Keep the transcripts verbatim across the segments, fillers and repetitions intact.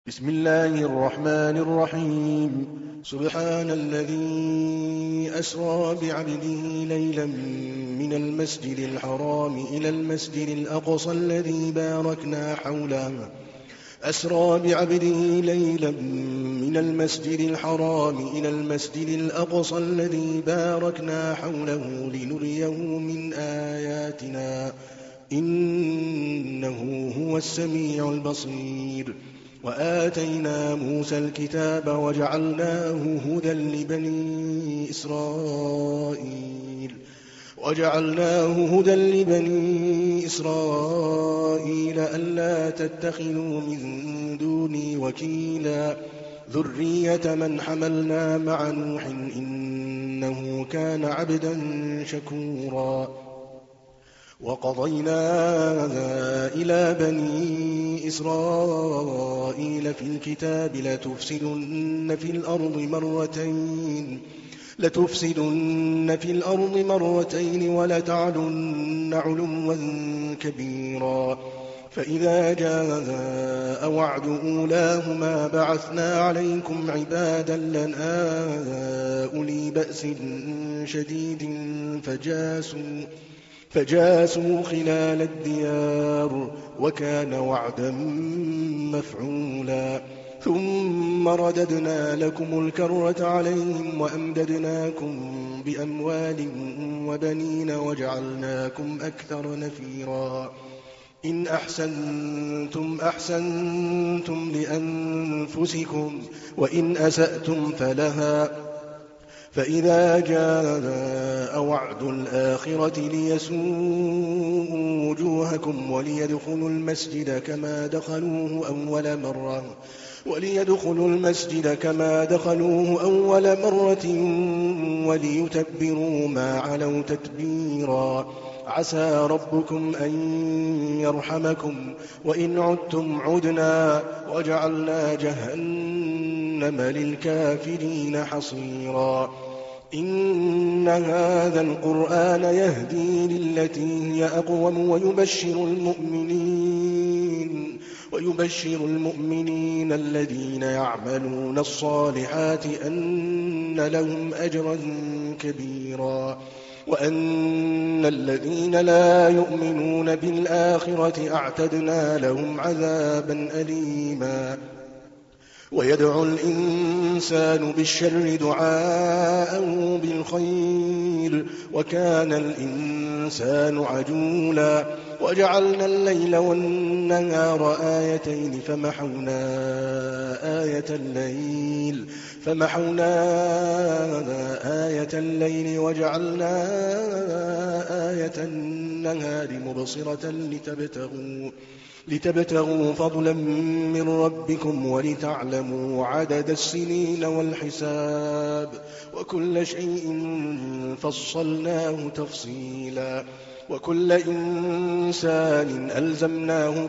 بسم الله الرحمن الرحيم سبحان الذي أسرى بعبده ليلا من المسجد الحرام إلى المسجد الأقصى الذي باركنا حوله أسرى بعبده ليلا من المسجد الحرام إلى المسجد الأقصى الذي باركنا حوله لنريه من آياتنا إنه هو السميع البصير. وآتينا موسى الكتاب وجعلناه هدى لبني إسرائيل وجعلناه هدى لبني إسرائيل ألا تتخذوا من دوني وكيلا ذرية من حملنا مع نوح إنه كان عبدا شكورا. وقضينا إلى بني إسرائيل في الكتاب لتفسدن في الأرض مرتين لتفسدن في الأرض مرتين ولتعلن علوا كبيرا. فإذا جاء وعد أولاهما بعثنا عليكم عبادا لنا أولي بأس شديد فجاسوا فجاسوا خلال الديار وكان وعدا مفعولا. ثم رددنا لكم الكرة عليهم وأمددناكم بأموال وبنين وجعلناكم أكثر نفيرا. إن أحسنتم أحسنتم لأنفسكم وإن أسأتم فلها. فإذا جاء وعد الآخرة ليسوءوا وجوهكم وليدخلوا المسجد كما دخلوه أول مرة وليدخلوا المسجد كما دخلوه أول مرة وليتبروا ما علوا تتبيرا. عسى ربكم أن يرحمكم وإن عدتم عدنا وجعلنا جهنم للكافرين حصيرا. إن هذا القرآن يهدي للتي هي أقوم ويبشر المؤمنين ويبشر المؤمنين الذين يعملون الصالحات أن لهم أجرا كبيرا وأن الذين لا يؤمنون بالآخرة أعتدنا لهم عذابا أليما. ويدعو الإنسان بالشر دعاءه بالخير وكان الإنسان عجولا. وجعلنا الليل والنهار آيتين فمحونا آية الليل فمحونا آية الليل وجعلنا آية النهار مبصرة لتبتغوا لتبتغوا فضلا من ربكم ولتعلموا عدد السنين والحساب وكل شيء فصلناه تفصيلا. وكل إنسان ألزمناه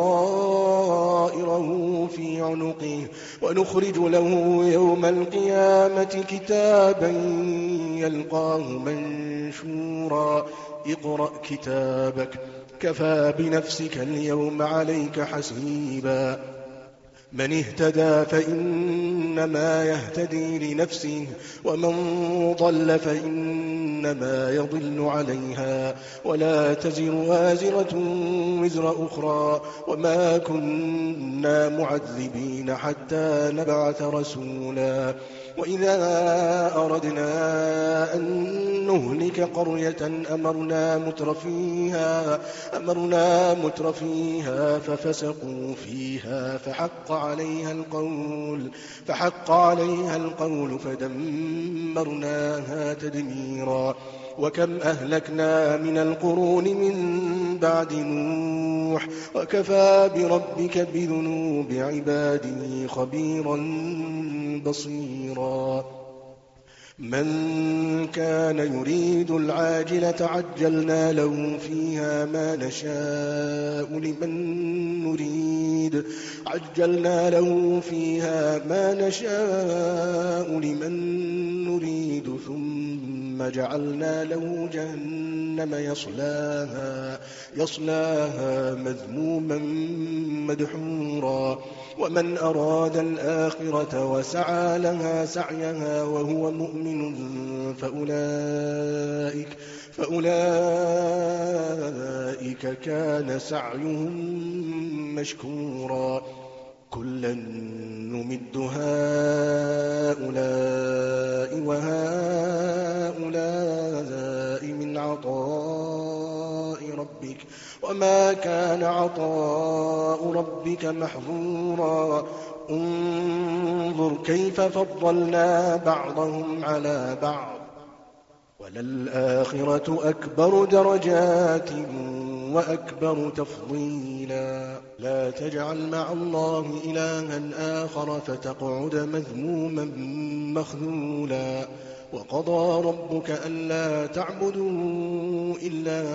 طائره في عنقه ونخرج له يوم القيامة كتابا يلقاه منشورا. اقرأ كتابك كفى بنفسك اليوم عليك حسيبا. من اهتدى فإنما يهتدي لنفسه ومن ضل فإنما يضل عليها ولا تزر وازرة وزر أخرى وما كنا معذبين حتى نبعث رسولا. وإذا أردنا أن نهلك قرية أمرنا مترفيها أمرنا مترفيها ففسقوا فيها فحق عليها القول فحق عليها القول فدمرناها تدميرا. وكم أهلكنا من القرون من بعد نوح وكفى بربك بذنوب عباده خبيرا بصيرا. من كان يريد العاجلة عجلنا له فيها ما نشاء لمن نريد عجلنا له فيها ما نشاء لمن نريد ثم جعلنا له جهنم يصلاها يصلاها مذموما مدحورا ومن أراد الآخرة وسعى لها سعيها وهو مؤمن فأولئك, فأولئك كان سعيهم مشكورا كلا نمد هؤلاء وهؤلاء من عطاء ربك وما كان عطاء ربك محظورا انظر كيف فضلنا بعضهم على بعض وللآخرة أكبر درجات وأكبر تفضيلا لا تجعل مع الله إلها آخر فتقعد مذموما مخذولا وقضى ربك ألا تعبدوا إلا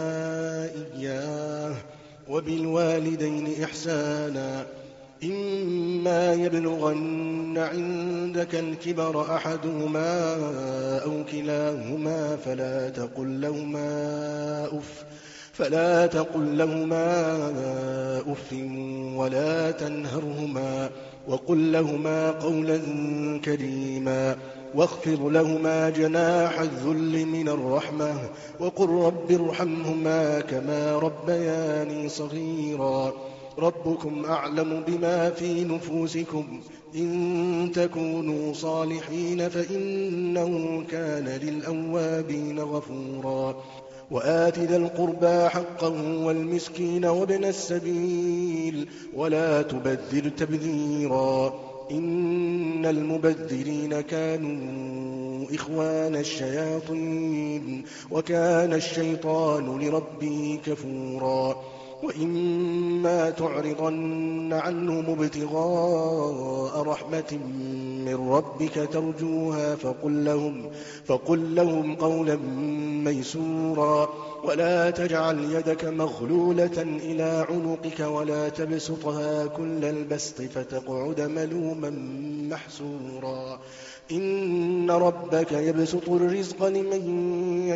إياه وبالوالدين إحسانا إما يبلغن عندك الكبر أحدهما أو كلاهما فلا تقل لهما أف فلا تقل لهما أف ولا تنهرهما وقل لهما قولا كريما واخفض لهما جناح الذل من الرحمة وقل رب ارحمهما كما ربياني صغيرا ربكم أعلم بما في نفوسكم إن تكونوا صالحين فإنه كان للأوابين غفورا وآت ذا القربى حقه والمسكين وابن السبيل ولا تبذر تبذيرا إن المبذرين كانوا إخوان الشياطين وكان الشيطان لربه كفورا وإما تعرضن عنهم ابتغاء رحمة من ربك ترجوها فقل لهم, فقل لهم قولا ميسورا ولا تجعل يدك مغلولة إلى عنقك ولا تبسطها كل البسط فتقعد ملوما محسورا إن ربك يبسط الرزق لمن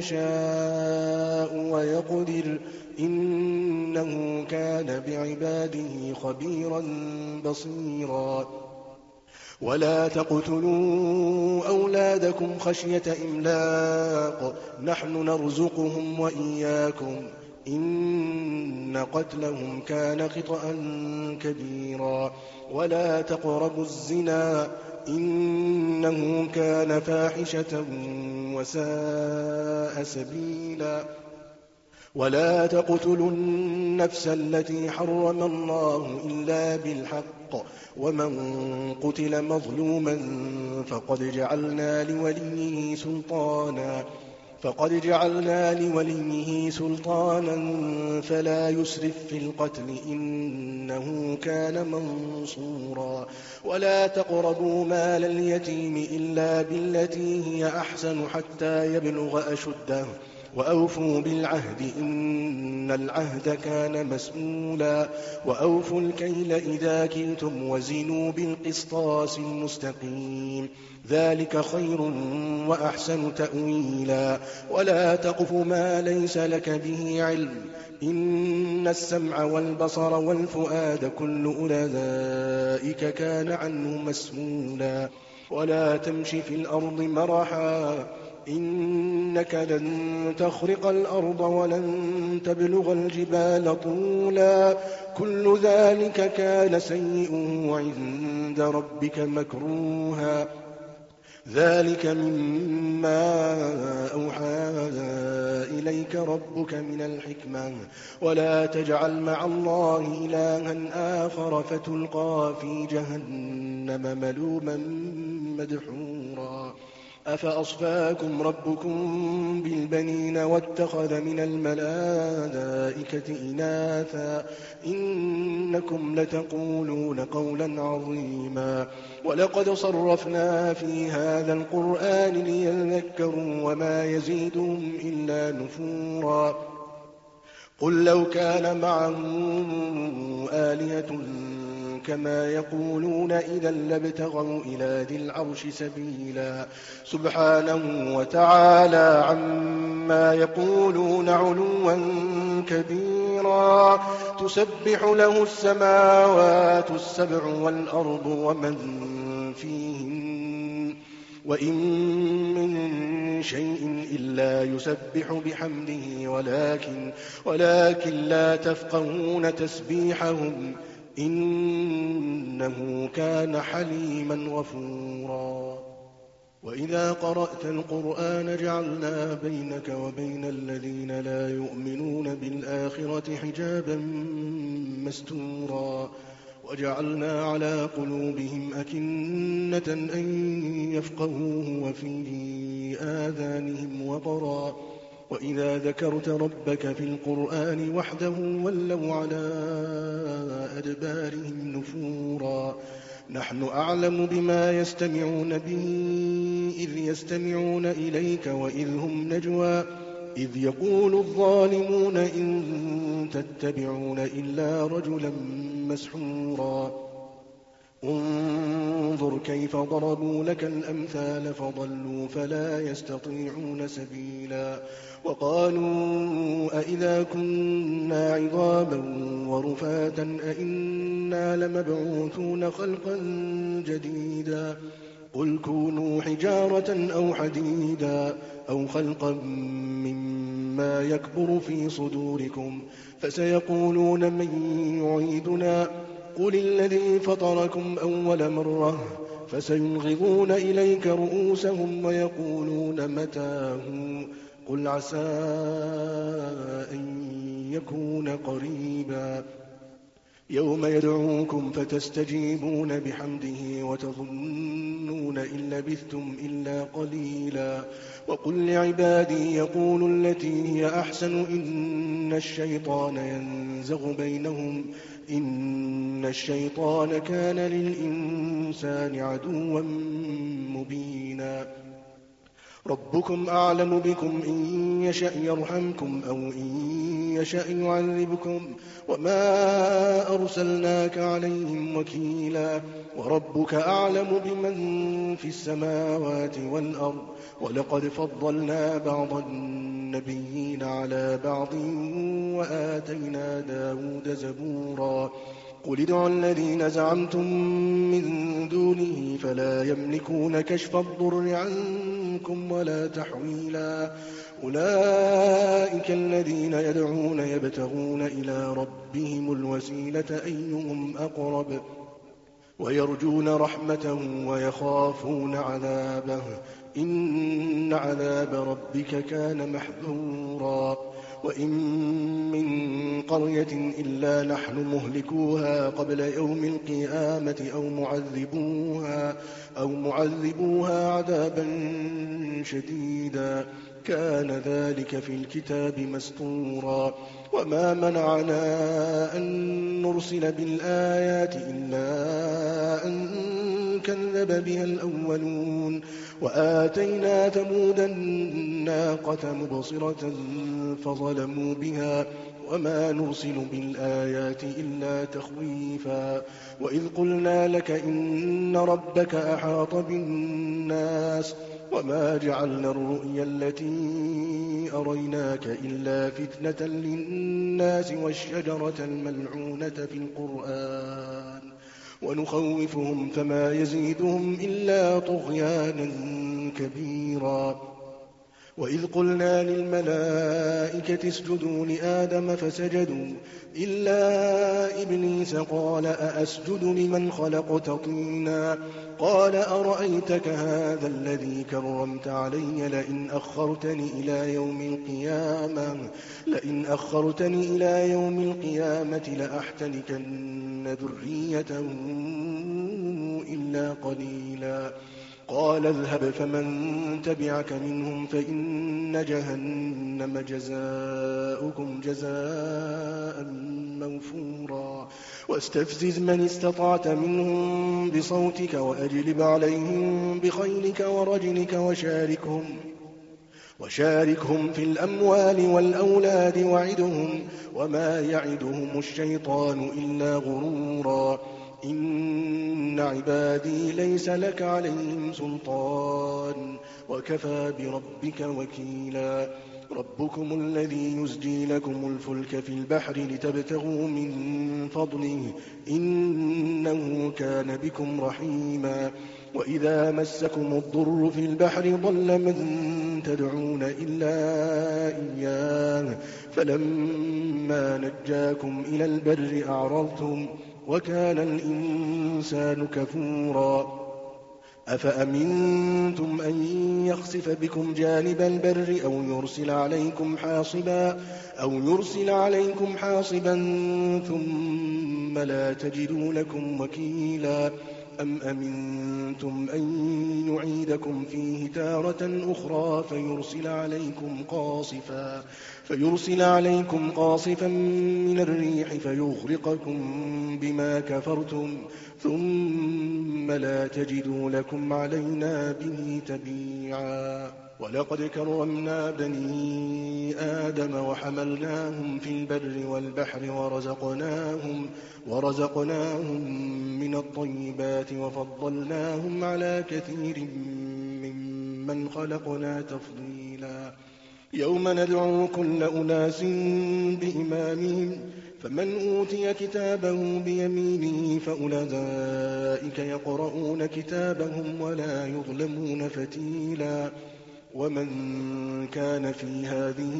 يشاء ويقدر إنه كان بعباده خبيرا بصيرا ولا تقتلوا أولادكم خشية إملاق نحن نرزقهم وإياكم إن قتلهم كان خطأ كبيرا ولا تقربوا الزنا إنه كان فاحشة وساء سبيلا ولا تقتلوا النفس التي حرم الله إلا بالحق ومن قتل مظلوما فقد جعلنا لوليه سلطانا فقد جعلنا لوليه سلطانا فلا يسرف في القتل إنه كان منصورا ولا تقربوا مال اليتيم إلا بالتي هي أحسن حتى يبلغ أشده وأوفوا بالعهد إن العهد كان مسؤولا وأوفوا الكيل إذا كلتم وزنوا بالقسطاس المستقيم ذلك خير وأحسن تأويلا ولا تقف ما ليس لك به علم إن السمع والبصر والفؤاد كل أولئك كان عنه مسؤولا ولا تمش في الأرض مرحا إنك لن تخرق الأرض ولن تبلغ الجبال طولا كل ذلك كان سيئه عند ربك مكروها ذلك مما أوحى إليك ربك من الحكمة ولا تجعل مع الله إلها آخر فتلقى في جهنم ملوما مدحورا أفأصفاكم ربكم بالبنين واتخذ من الملائكة إناثا إنكم لتقولون قولا عظيما ولقد صرفنا في هذا القرآن ليذكروا وما يزيدهم إلا نفورا قل لو كان معه آلهة كما يقولون إذا لابتغوا إلى ذي العرش سبيلا سبحانه وتعالى عما يقولون علوا كبيرا تسبح له السماوات السبع والأرض ومن فيهن وإن من شيء إلا يسبح بحمده ولكن, ولكن لا تفقهون تسبيحهم إنه كان حليما غفورا وإذا قرأت القرآن جعلنا بينك وبين الذين لا يؤمنون بالآخرة حجابا مستورا وجعلنا على قلوبهم أكنة أن يفقهوه وفي آذانهم وقرا وإذا ذكرت ربك في القرآن وحده ولوا على أدبارهم نفورا نحن أعلم بما يستمعون به إذ يستمعون إليك وإذ هم نجوى إذ يقول الظالمون إن تتبعون إلا رجلا مسحورا انظر كيف ضربوا لك الأمثال فضلوا فلا يستطيعون سبيلا وقالوا أئذا كنا عظاما ورفاتا أئنا لمبعوثون خلقا جديدا قل كونوا حجارة أو حديدا أو خلقا مما يكبر في صدوركم فسيقولون من يعيدنا قل الذي فطركم أول مرة فسينغضون إليك رؤوسهم ويقولون متاه قل عسى أن يكون قريبا يوم يدعوكم فتستجيبون بحمده وتظنون إن لبثتم إلا قليلا وقل لعبادي يقولوا التي هي أحسن إن الشيطان ينزغ بينهم إن الشيطان كان للإنسان عدوا مبينا ربكم أعلم بكم إن يشأ يرحمكم أو إن يشأ يعذبكم وما أرسلناك عليهم وكيلا وربك أعلم بمن في السماوات والأرض ولقد فضلنا بعض النبيين على بعض وآتينا داود زبورا قل ادعوا الذين زعمتم من دونه فلا يملكون كشف الضر عنكم ولا تحويلا أولئك الذين يدعون يبتغون إلى ربهم الوسيلة أيهم أقرب ويرجون رحمته ويخافون عذابه إن عذاب ربك كان محذورا وإن من قرية إلا نحن مهلكوها قبل يوم القيامة أو معذبوها, أو معذبوها عذابا شديدا كان ذلك في الكتاب مسطورا وما منعنا أن نرسل بالآيات إلا أن كذب بها الأولون وآتينا ثمود الناقة مبصرة فظلموا بها وما نرسل بالآيات إلا تخويفا وإذ قلنا لك إن ربك أحاط بالناس وما جعلنا الرؤيا التي أريناك إلا فتنة للناس والشجرة الملعونة في القرآن ونخوفهم فما يزيدهم إلا طغيانا كبيرا وإذ قلنا للملائكة اسجدوا لآدم فسجدوا إلا إبليس قال أأسجد لمن خلقت طينا قال أرأيتك هذا الذي كرمت علي لئن أخرتني إلى يوم القيامة لئن أخرتني إلى يوم القيامة لأحتنكن ذريته إلا قليلا قال اذهب فمن تبعك منهم فإن جهنم جزاؤكم جزاء موفورا واستفزز من استطعت منهم بصوتك وأجلب عليهم بخيلك ورجلك وشاركهم وشاركهم في الأموال والأولاد وعدهم وما يعدهم الشيطان إلا غرورا إن عبادي ليس لك عليهم سلطان وكفى بربك وكيلا ربكم الذي يزجي لكم الفلك في البحر لتبتغوا من فضله إنه كان بكم رحيما وإذا مسكم الضر في البحر ضل من تدعون إلا إياه فلما نجاكم إلى البر أعرضتم وكان الإنسان كفورا أفأمنتم أن يخسف بكم جانب البر أو يرسل عليكم حاصبا أو يرسل عليكم حاصبا ثم لا تجدوا لكم وكيلا أم أمنتم أن يعيدكم فيه تارة أخرى فيرسل عليكم قاصفا فيرسل عليكم قاصفا من الريح فيغرقكم بما كفرتم ثم لا تجدوا لكم علينا به تبيعا ولقد كرمنا بني آدم وحملناهم في البر والبحر ورزقناهم, ورزقناهم من الطيبات وفضلناهم على كثير ممن خلقنا تفضيلا يوم ندعو كل أناس بإمامهم فمن أوتي كتابه بيمينه فأولئك يقرؤون كتابهم ولا يظلمون فتيلا ومن كان في هذه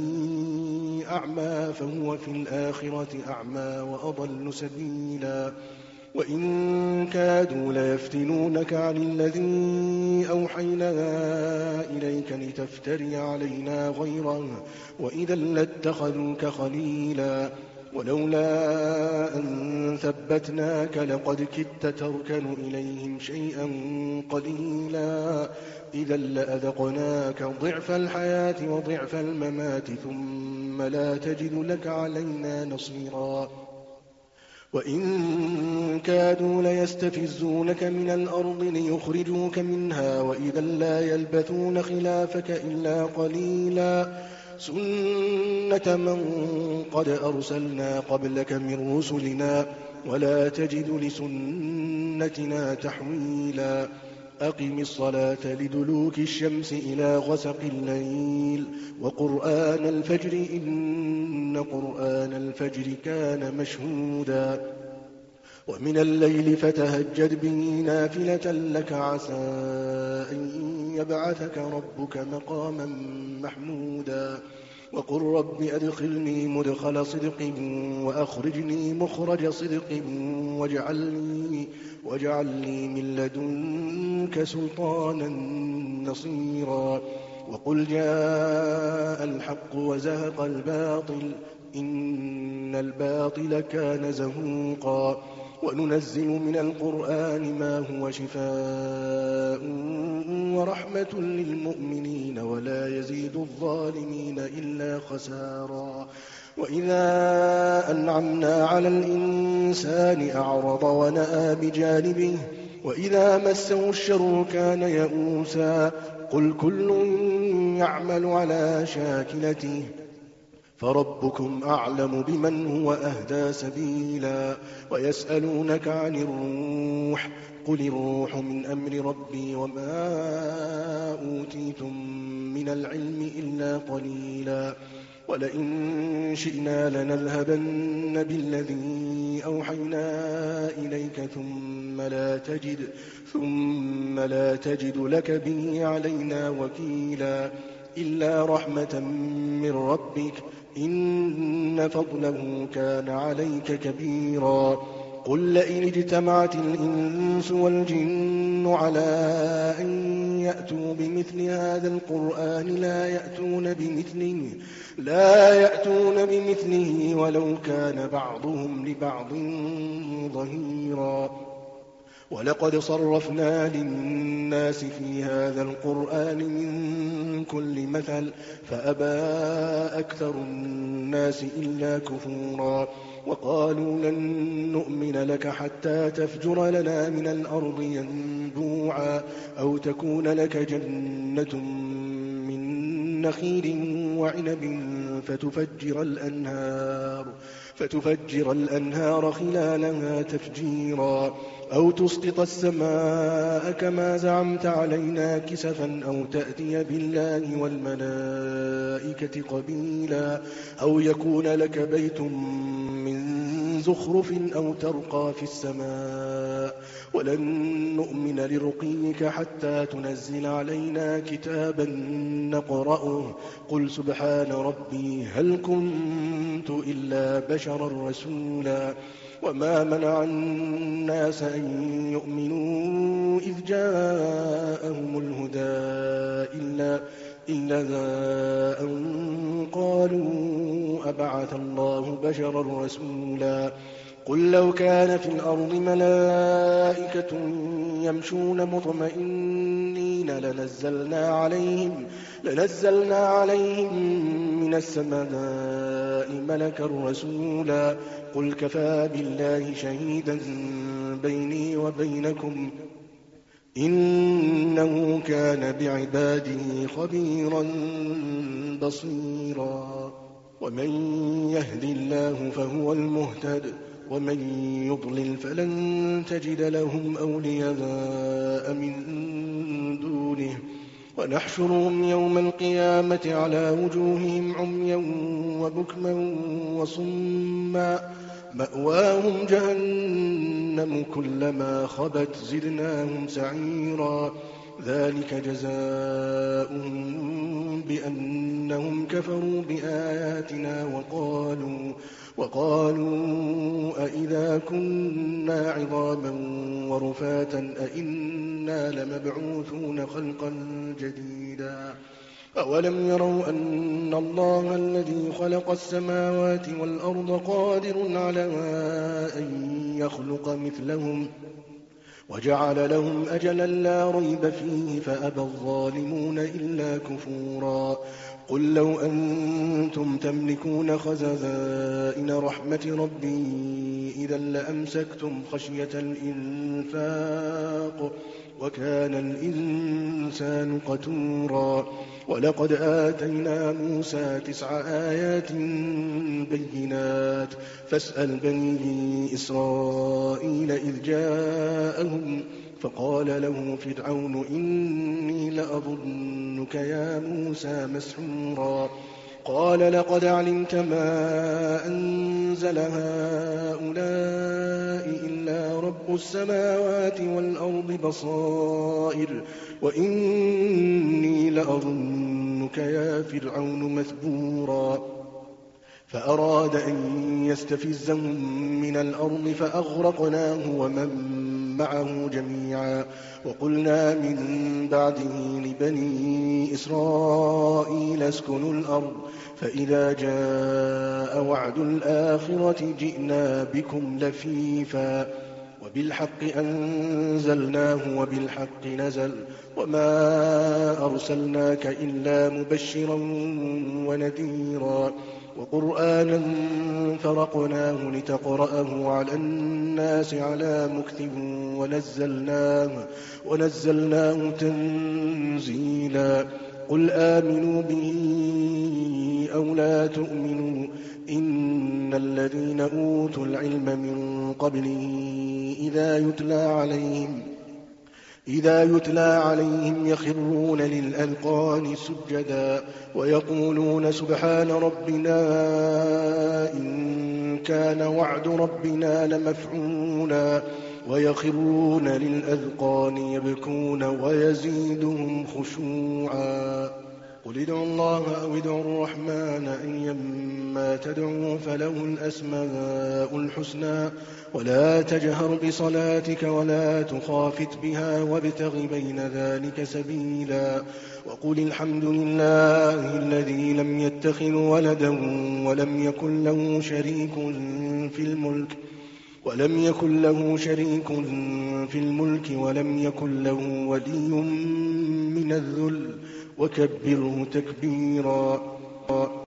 أعمى فهو في الآخرة أعمى وأضل سبيلا وإن كادوا ليفتنونك عن الذي أوحينا إليك لتفتري علينا غيره وإذا لاتخذوك خليلا ولولا أن ثبتناك لقد كدت تركن إليهم شيئا قليلا إذا لأذقناك ضعف الحياة وضعف الممات ثم لا تجد لك علينا نصيرا وإن كادوا ليستفزونك من الأرض ليخرجوك منها وإذا لا يلبثون خلافك إلا قليلا سنة من قد أرسلنا قبلك من رسلنا ولا تجد لسنتنا تحويلا أقم الصلاة لدلوك الشمس إلى غسق الليل وقرآن الفجر إن قرآن الفجر كان مشهودا ومن الليل فتهجد به نافلة لك عسى أن يبعثك ربك مقاما محمودا وقل رب أدخلني مدخل صدق وأخرجني مخرج صدق واجعلني, واجعلني من لدنك سلطانا نصيرا وقل جاء الحق وزهق الباطل إن الباطل كان زهوقا وننزل من القرآن ما هو شفاء ورحمة للمؤمنين ولا يزيد الظالمين إلا خسارا وإذا أنعمنا على الإنسان أعرض ونأى بجانبه وإذا مسه الشر كان يئوسا قل كل يعمل على شاكلته فربكم أعلم بمن هو أهدى سبيلا ويسألونك عن الروح قل الروح من أمر ربي وما أوتيتم من العلم إلا قليلا ولئن شئنا لنذهبن بالذي أوحينا إليك ثم لا تجد, ثم لا تجد لك به علينا وكيلا إلا رحمة من ربك إن فضله كان عليك كبيرا قل لئن اجتمعت الإنس والجن على أن يأتوا بمثل هذا القرآن لا يأتون بمثله, لا يأتون بمثله ولو كان بعضهم لبعض ظهيرا ولقد صرفنا للناس في هذا القرآن من كل مثل فأبى أكثر الناس إلا كفورا وقالوا لن نؤمن لك حتى تفجر لنا من الأرض ينبوعا أو تكون لك جنة من نخيل وعنب فتفجر الأنهار فتفجر الأنهار خلالها تفجيرا أو تسقط السماء كما زعمت علينا كسفا أو تأتي بالله والملائكة قبيلا أو يكون لك بيت من زخرف أو ترقى في السماء ولن نؤمن لرقيك حتى تنزل علينا كتابا نقرأه قل سبحان ربي هل كنت إلا بشرا رسولا وما منع الناس أن يؤمنوا إذ جاءهم الهدى إلا, إلا أن قالوا أبعث الله بشرا رسولا قل لو كان في الأرض ملائكة يمشون مطمئنين لنزلنا عليهم, لنزلنا عليهم من السماء ملكا رسولا قل كفى بالله شهيدا بيني وبينكم إنه كان بعباده خبيرا بصيرا ومن يهد الله فهو المهتد ومن يضلل فلن تجد لهم أولياء من دونه ونحشرهم يوم القيامة على وجوههم عميا وبكما وصما مأواهم جهنم كلما خبت زدناهم سعيرا ذلك جزاؤهم بأنهم كفروا بآياتنا وقالوا وقالوا أئذا كنا عظاما ورفاتا أئنا لمبعوثون خلقا جديدا أولم يروا أن الله الذي خلق السماوات والأرض قادر على أن يخلق مثلهم وجعل لهم أجلا لا ريب فيه فأبى الظالمون إلا كفورا قل لو أنتم تملكون خزائن رحمة ربي إذا لأمسكتم خشية الإنفاق وكان الإنسان قتورا ولقد آتينا موسى تسع آيات بينات فاسأل بني إسرائيل إذ جاءهم فقال له فرعون إني لأظنك يا موسى مسحورا قال لقد علمت ما أنزل هؤلاء إلا رب السماوات والأرض بصائر وإني لأظنك يا فرعون مثبورا فأراد أن يستفزهم من الأرض فأغرقناه ومن معه جميعا وقلنا من بعده لبني إسرائيل اسكنوا الأرض فإذا جاء وعد الآخرة جئنا بكم لفيفا وبالحق أنزلناه وبالحق نزل وما أرسلناك إلا مبشرا ونذيرا وقرآنا فرقناه لتقرأه على الناس على مكث ونزلناه, ونزلناه تنزيلا قل آمنوا به أو لا تؤمنوا إن الذين أوتوا العلم من قبله إذا يتلى عليهم إذا يتلى عليهم يخرون للأذقان سجدا ويقولون سبحان ربنا إن كان وعد ربنا لمفعولا ويخرون للأذقان يبكون ويزيدهم خشوعا قل ادعوا الله أو ادعوا الرحمن أيما تدعوا فله الأسماء الحسنى ولا تجهر بصلاتك ولا تخافت بها وابتغ بين ذلك سبيلا وقل الحمد لله الذي لم يتخذ ولدا ولم يكن له شريك في الملك ولم يكن له شريك في الملك ولم يكن له ولي من الذل وكبره تكبيرا.